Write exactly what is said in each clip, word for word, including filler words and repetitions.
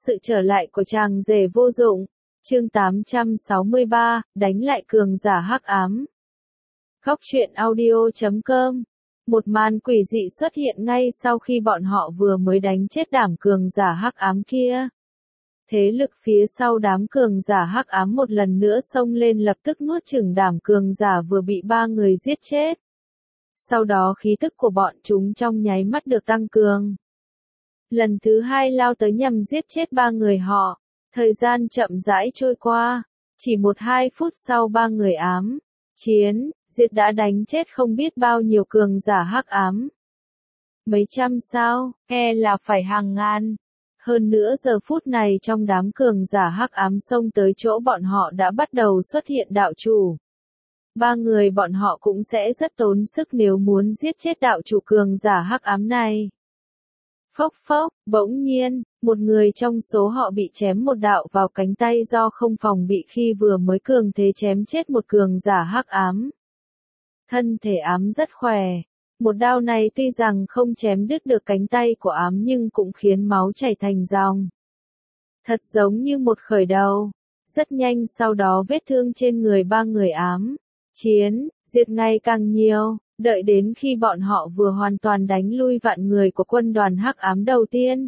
sự trở lại của chàng rể vô dụng. Chương tám trăm sáu mươi ba, đánh lại cường giả hắc ám. Góc truyện audio chấm com. Một màn quỷ dị xuất hiện ngay sau khi bọn họ vừa mới đánh chết đám cường giả hắc ám kia. Thế lực phía sau đám cường giả hắc ám một lần nữa xông lên lập tức nuốt chửng đám cường giả vừa bị ba người giết chết. Sau đó khí tức của bọn chúng trong nháy mắt được tăng cường. Lần thứ hai lao tới nhằm giết chết ba người họ. Thời gian chậm rãi trôi qua. Chỉ một hai phút sau ba người ám. Chiến, diệt đã đánh chết không biết bao nhiêu cường giả hắc ám. Mấy trăm sao, e là phải hàng ngàn. Hơn nữa giờ phút này trong đám cường giả hắc ám xông tới chỗ bọn họ đã bắt đầu xuất hiện đạo chủ. Ba người bọn họ cũng sẽ rất tốn sức nếu muốn giết chết đạo chủ cường giả hắc ám này. Phốc phốc, bỗng nhiên, một người trong số họ bị chém một đạo vào cánh tay do không phòng bị khi vừa mới cường thế chém chết một cường giả hắc ám. Thân thể ám rất khỏe. Một đao này tuy rằng không chém đứt được cánh tay của ám nhưng cũng khiến máu chảy thành dòng. Thật giống như một khởi đầu. Rất nhanh sau đó vết thương trên người ba người ám. Chiến, diệt ngày càng nhiều. Đợi đến khi bọn họ vừa hoàn toàn đánh lui vạn người của quân đoàn hắc ám đầu tiên.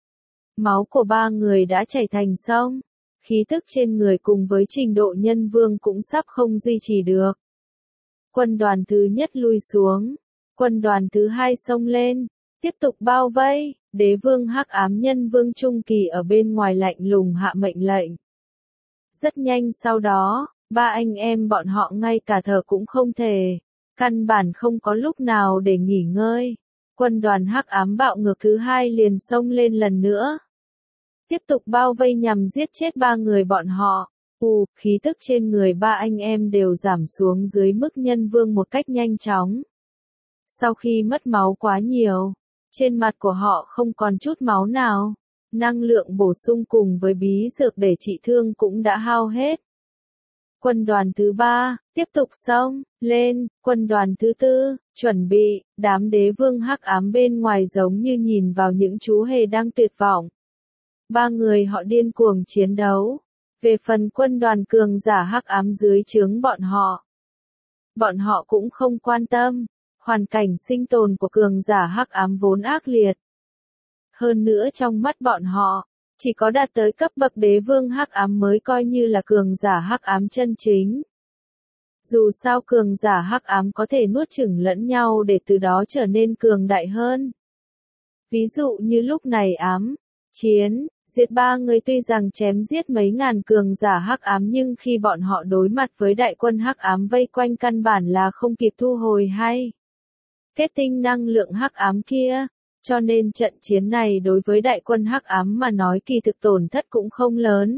Máu của ba người đã chảy thành sông. Khí tức trên người cùng với trình độ nhân vương cũng sắp không duy trì được. Quân đoàn thứ nhất lui xuống. Quân đoàn thứ hai xông lên. Tiếp tục bao vây. Đế vương hắc ám nhân vương trung kỳ ở bên ngoài lạnh lùng hạ mệnh lệnh. Rất nhanh sau đó, ba anh em bọn họ ngay cả thở cũng không thể. Căn bản không có lúc nào để nghỉ ngơi. Quân đoàn hắc ám bạo ngược thứ hai liền xông lên lần nữa. Tiếp tục bao vây nhằm giết chết ba người bọn họ. Ù, khí tức trên người ba anh em đều giảm xuống dưới mức nhân vương một cách nhanh chóng. Sau khi mất máu quá nhiều, trên mặt của họ không còn chút máu nào. Năng lượng bổ sung cùng với bí dược để trị thương cũng đã hao hết. Quân đoàn thứ ba, tiếp tục xông lên. Quân đoàn thứ tư, chuẩn bị. Đám đế vương hắc ám bên ngoài giống như nhìn vào những chú hề đang tuyệt vọng. Ba người họ điên cuồng chiến đấu. Về phần quân đoàn cường giả hắc ám dưới trướng bọn họ, bọn họ cũng không quan tâm. Hoàn cảnh sinh tồn của cường giả hắc ám vốn ác liệt. Hơn nữa trong mắt bọn họ, chỉ có đạt tới cấp bậc đế vương hắc ám mới coi như là cường giả hắc ám chân chính. Dù sao cường giả hắc ám có thể nuốt chửng lẫn nhau để từ đó trở nên cường đại hơn. Ví dụ như lúc này ám, chiến, diệt ba người tuy rằng chém giết mấy ngàn cường giả hắc ám nhưng khi bọn họ đối mặt với đại quân hắc ám vây quanh căn bản là không kịp thu hồi hay kết tinh năng lượng hắc ám kia. Cho nên trận chiến này đối với đại quân hắc ám mà nói kỳ thực tổn thất cũng không lớn.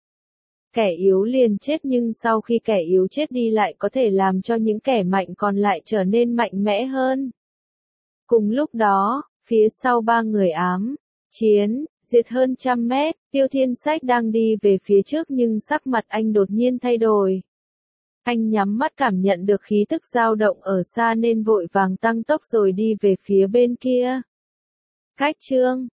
Kẻ yếu liền chết nhưng sau khi kẻ yếu chết đi lại có thể làm cho những kẻ mạnh còn lại trở nên mạnh mẽ hơn. Cùng lúc đó, phía sau ba người ám, chiến, diệt hơn trăm mét, Tiêu Thiên Sách đang đi về phía trước nhưng sắc mặt anh đột nhiên thay đổi. Anh nhắm mắt cảm nhận được khí tức dao động ở xa nên vội vàng tăng tốc rồi đi về phía bên kia. Cách chương,